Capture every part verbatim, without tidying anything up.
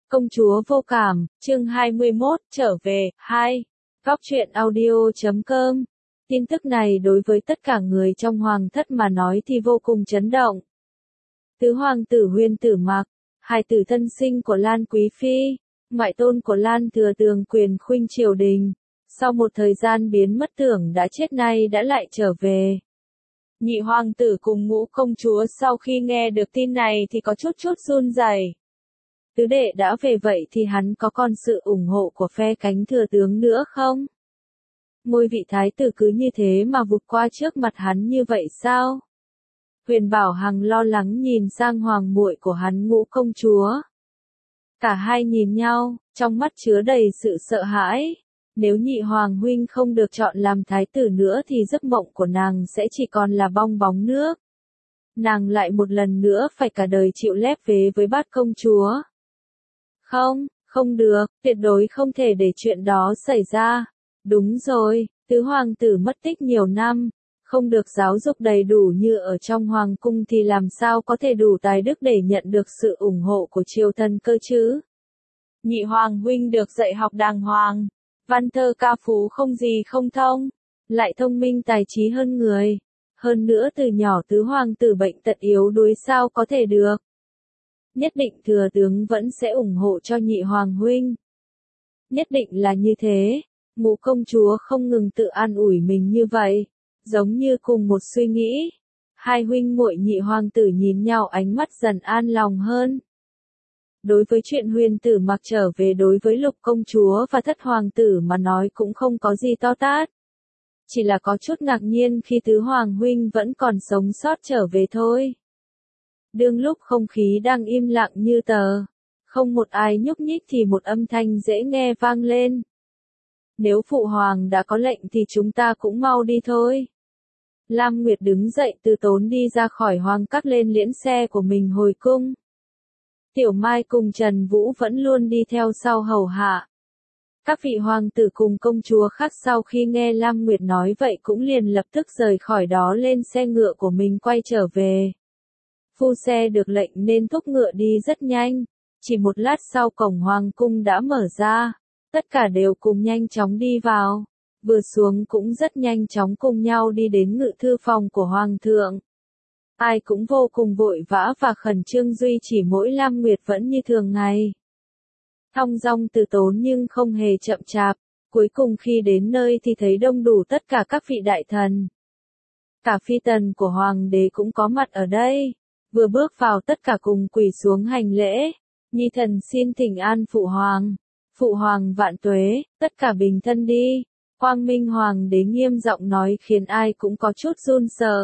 Công chúa vô cảm, chương hai mươi mốt, trở về, hai. Góc truyện audio chấm com. Tin tức này đối với tất cả người trong hoàng thất mà nói thì vô cùng chấn động. Tứ hoàng tử Huyên Tử Mặc, hài tử thân sinh của Lan Quý Phi, ngoại tôn của Lan Thừa Tường quyền khuynh triều đình, sau một thời gian biến mất tưởng đã chết nay đã lại trở về. Nhị hoàng tử cùng ngũ công chúa sau khi nghe được tin này thì có chút chút run rẩy. Tứ đệ đã về vậy thì hắn có còn sự ủng hộ của phe cánh thừa tướng nữa không? Ngôi vị thái tử cứ như thế mà vụt qua trước mặt hắn như vậy sao? Huyền Bảo Hằng lo lắng nhìn sang hoàng muội của hắn ngũ công chúa. Cả hai nhìn nhau, trong mắt chứa đầy sự sợ hãi. Nếu nhị hoàng huynh không được chọn làm thái tử nữa thì giấc mộng của nàng sẽ chỉ còn là bong bóng nước. Nàng lại một lần nữa phải cả đời chịu lép vế với bát công chúa. Không, không được, tuyệt đối không thể để chuyện đó xảy ra. Đúng rồi, tứ hoàng tử mất tích nhiều năm, không được giáo dục đầy đủ như ở trong hoàng cung thì làm sao có thể đủ tài đức để nhận được sự ủng hộ của triều thần cơ chứ? Nhị hoàng huynh được dạy học đàng hoàng, văn thơ ca phú không gì không thông, lại thông minh tài trí hơn người. Hơn nữa từ nhỏ tứ hoàng tử bệnh tật yếu đuối sao có thể được. Nhất định thừa tướng vẫn sẽ ủng hộ cho nhị hoàng huynh. Nhất định là như thế, ngũ công chúa không ngừng tự an ủi mình như vậy, giống như cùng một suy nghĩ. Hai huynh muội nhị hoàng tử nhìn nhau ánh mắt dần an lòng hơn. Đối với chuyện Huyền Tử Mặc trở về đối với lục công chúa và thất hoàng tử mà nói cũng không có gì to tát. Chỉ là có chút ngạc nhiên khi tứ hoàng huynh vẫn còn sống sót trở về thôi. Đương lúc không khí đang im lặng như tờ, không một ai nhúc nhích thì một âm thanh dễ nghe vang lên. Nếu phụ hoàng đã có lệnh thì chúng ta cũng mau đi thôi. Lam Nguyệt đứng dậy từ tốn đi ra khỏi hoàng các lên liễn xe của mình hồi cung. Tiểu Mai cùng Trần Vũ vẫn luôn đi theo sau hầu hạ. Các vị hoàng tử cùng công chúa khác sau khi nghe Lam Nguyệt nói vậy cũng liền lập tức rời khỏi đó lên xe ngựa của mình quay trở về. Phu xe được lệnh nên thúc ngựa đi rất nhanh, chỉ một lát sau cổng hoàng cung đã mở ra, tất cả đều cùng nhanh chóng đi vào, vừa xuống cũng rất nhanh chóng cùng nhau đi đến ngự thư phòng của hoàng thượng. Ai cũng vô cùng vội vã và khẩn trương duy chỉ mỗi Lam Nguyệt vẫn như thường ngày. Thong dong từ tốn nhưng không hề chậm chạp, cuối cùng khi đến nơi thì thấy đông đủ tất cả các vị đại thần. Cả phi tần của hoàng đế cũng có mặt ở đây. Vừa bước vào tất cả cùng quỳ xuống hành lễ, nhi thần xin thỉnh an phụ hoàng, phụ hoàng vạn tuế, tất cả bình thân đi. Quang Minh hoàng đế nghiêm giọng nói khiến ai cũng có chút run sợ.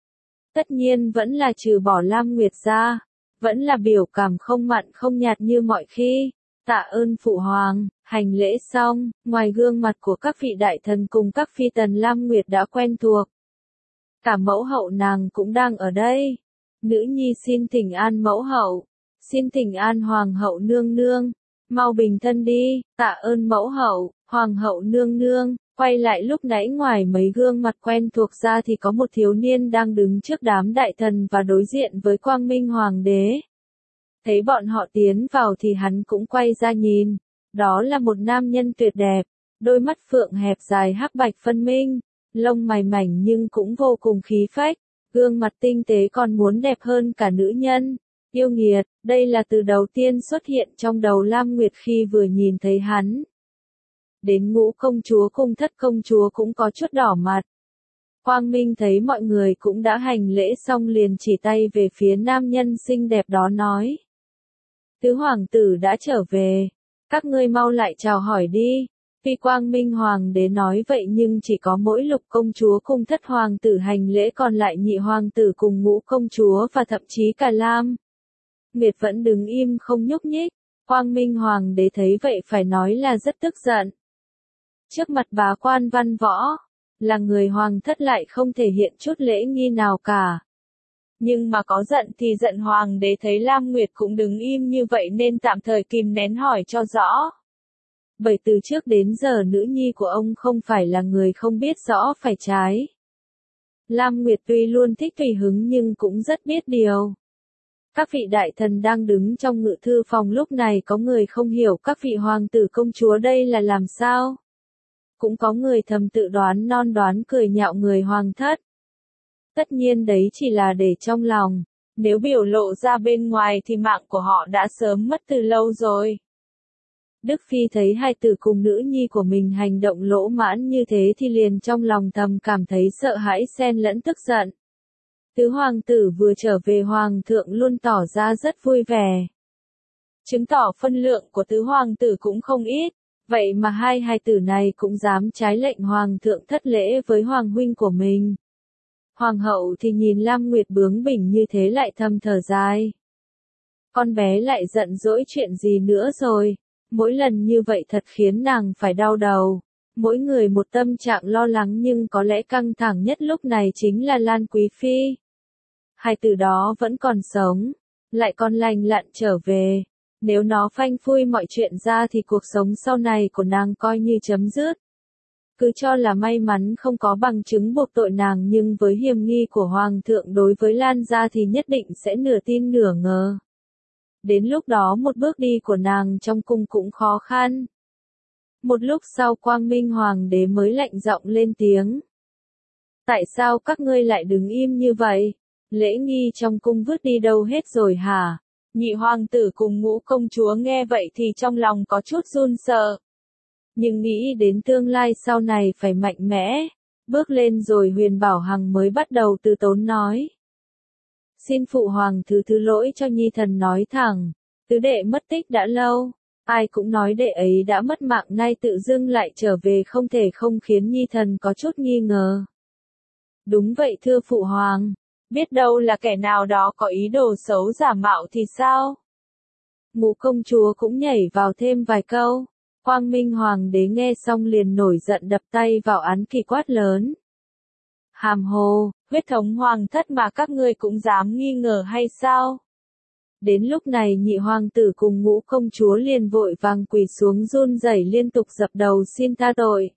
Tất nhiên vẫn là trừ bỏ Lam Nguyệt ra, vẫn là biểu cảm không mặn không nhạt như mọi khi. Tạ ơn phụ hoàng. Hành lễ xong, ngoài gương mặt của các vị đại thần cùng các phi tần Lam Nguyệt đã quen thuộc. Cả mẫu hậu nàng cũng đang ở đây. Nữ nhi xin thỉnh an mẫu hậu, xin thỉnh an hoàng hậu nương nương, mau bình thân đi. Tạ ơn mẫu hậu, hoàng hậu nương nương. Quay lại lúc nãy ngoài mấy gương mặt quen thuộc ra thì có một thiếu niên đang đứng trước đám đại thần và đối diện với Quang Minh hoàng đế. Thấy bọn họ tiến vào thì hắn cũng quay ra nhìn, đó là một nam nhân tuyệt đẹp, đôi mắt phượng hẹp dài hắc bạch phân minh, lông mày mảnh nhưng cũng vô cùng khí phách. Gương mặt tinh tế còn muốn đẹp hơn cả nữ nhân. Yêu nghiệt, đây là từ đầu tiên xuất hiện trong đầu Lam Nguyệt khi vừa nhìn thấy hắn. Đến ngũ công chúa cùng thất công chúa cũng có chút đỏ mặt. Quang Minh thấy mọi người cũng đã hành lễ xong liền chỉ tay về phía nam nhân xinh đẹp đó nói. Tứ hoàng tử đã trở về, các ngươi mau lại chào hỏi đi. Tuy Quang Minh hoàng đế nói vậy nhưng chỉ có mỗi lục công chúa cùng thất hoàng tử hành lễ, còn lại nhị hoàng tử cùng ngũ công chúa và thậm chí cả Lam Nguyệt vẫn đứng im không nhúc nhích. Quang Minh hoàng đế thấy vậy phải nói là rất tức giận. Trước mặt bá quan văn võ, là người hoàng thất lại không thể hiện chút lễ nghi nào cả. Nhưng mà có giận thì giận, hoàng đế thấy Lam Nguyệt cũng đứng im như vậy nên tạm thời kìm nén hỏi cho rõ. Bởi từ trước đến giờ nữ nhi của ông không phải là người không biết rõ phải trái. Lam Nguyệt tuy luôn thích tùy hứng nhưng cũng rất biết điều. Các vị đại thần đang đứng trong ngự thư phòng lúc này có người không hiểu các vị hoàng tử công chúa đây là làm sao. Cũng có người thầm tự đoán non đoán cười nhạo người hoàng thất. Tất nhiên đấy chỉ là để trong lòng, nếu biểu lộ ra bên ngoài thì mạng của họ đã sớm mất từ lâu rồi. Đức Phi thấy hai tử cùng nữ nhi của mình hành động lỗ mãn như thế thì liền trong lòng thầm cảm thấy sợ hãi xen lẫn tức giận. Tứ hoàng tử vừa trở về hoàng thượng luôn tỏ ra rất vui vẻ. Chứng tỏ phân lượng của tứ hoàng tử cũng không ít, vậy mà hai hài tử này cũng dám trái lệnh hoàng thượng thất lễ với hoàng huynh của mình. Hoàng hậu thì nhìn Lam Nguyệt bướng bỉnh như thế lại thầm thở dài. Con bé lại giận dỗi chuyện gì nữa rồi, mỗi lần như vậy thật khiến nàng phải đau đầu. Mỗi người một tâm trạng lo lắng nhưng có lẽ căng thẳng nhất lúc này chính là Lan Quý Phi. Hai từ đó vẫn còn sống, lại còn lành lặn trở về. Nếu nó phanh phui mọi chuyện ra thì cuộc sống sau này của nàng coi như chấm dứt. Cứ cho là may mắn không có bằng chứng buộc tội nàng nhưng với hiềm nghi của Hoàng thượng đối với Lan gia thì nhất định sẽ nửa tin nửa ngờ. Đến lúc đó một bước đi của nàng trong cung cũng khó khăn. Một lúc sau Quang Minh Hoàng đế mới lạnh giọng lên tiếng. Tại sao các ngươi lại đứng im như vậy? Lễ nghi trong cung vứt đi đâu hết rồi hả? Nhị hoàng tử cùng ngũ công chúa nghe vậy thì trong lòng có chút run sợ. Nhưng nghĩ đến tương lai sau này phải mạnh mẽ, bước lên rồi Huyền Bảo Hằng mới bắt đầu từ tốn nói. Xin phụ hoàng thứ thứ lỗi cho nhi thần nói thẳng, tứ đệ mất tích đã lâu, ai cũng nói đệ ấy đã mất mạng nay tự dưng lại trở về không thể không khiến nhi thần có chút nghi ngờ. Đúng vậy thưa phụ hoàng, biết đâu là kẻ nào đó có ý đồ xấu giả mạo thì sao? Ngũ công chúa cũng nhảy vào thêm vài câu. Quang Minh Hoàng đế nghe xong liền nổi giận đập tay vào án kỷ quát lớn. Hàm hồ, huyết thống hoàng thất mà các ngươi cũng dám nghi ngờ hay sao? Đến lúc này nhị hoàng tử cùng ngũ công chúa liền vội vàng quỳ xuống run rẩy liên tục dập đầu xin tha tội.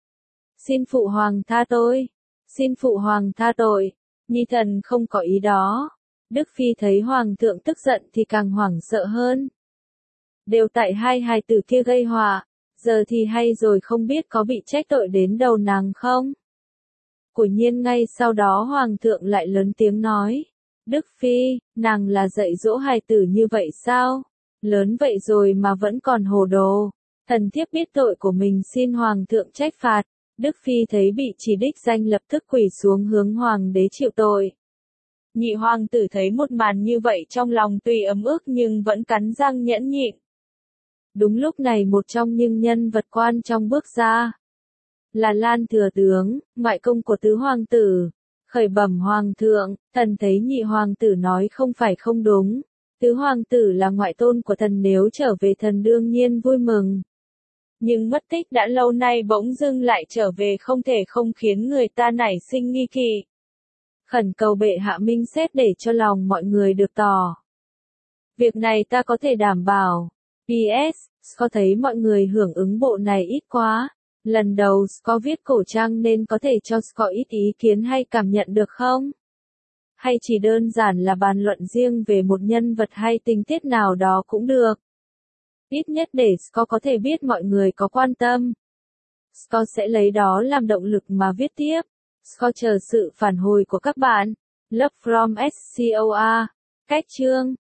Xin phụ hoàng tha tôi, xin phụ hoàng tha tội, nhi thần không có ý đó. Đức Phi thấy hoàng thượng tức giận thì càng hoảng sợ hơn. Đều tại hai hài tử kia gây họa, giờ thì hay rồi không biết có bị trách tội đến đầu nàng không? Quả nhiên ngay sau đó hoàng thượng lại lớn tiếng nói. Đức Phi, nàng là dạy dỗ hài tử như vậy sao? Lớn vậy rồi mà vẫn còn hồ đồ. Thần thiếp biết tội của mình xin hoàng thượng trách phạt. Đức Phi thấy bị chỉ đích danh lập tức quỳ xuống hướng hoàng đế chịu tội. Nhị hoàng tử thấy một màn như vậy trong lòng tuy ấm ức nhưng vẫn cắn răng nhẫn nhịn. Đúng lúc này một trong những nhân vật quan trọng bước ra. Là Lan thừa tướng, ngoại công của tứ hoàng tử. Khởi bẩm hoàng thượng, thần thấy nhị hoàng tử nói không phải không đúng. Tứ hoàng tử là ngoại tôn của thần nếu trở về thần đương nhiên vui mừng. Nhưng mất tích đã lâu nay bỗng dưng lại trở về không thể không khiến người ta nảy sinh nghi kỵ. Khẩn cầu bệ hạ minh xét để cho lòng mọi người được tỏ. Việc này ta có thể đảm bảo. pê ét, có thấy mọi người hưởng ứng bộ này ít quá. Lần đầu có viết cổ trang nên có thể cho có ít ý kiến hay cảm nhận được không? Hay chỉ đơn giản là bàn luận riêng về một nhân vật hay tình tiết nào đó cũng được. Ít nhất để Scott có thể biết mọi người có quan tâm. Scott sẽ lấy đó làm động lực mà viết tiếp. Scott chờ sự phản hồi của các bạn. Love from ét xê o a. Cách chương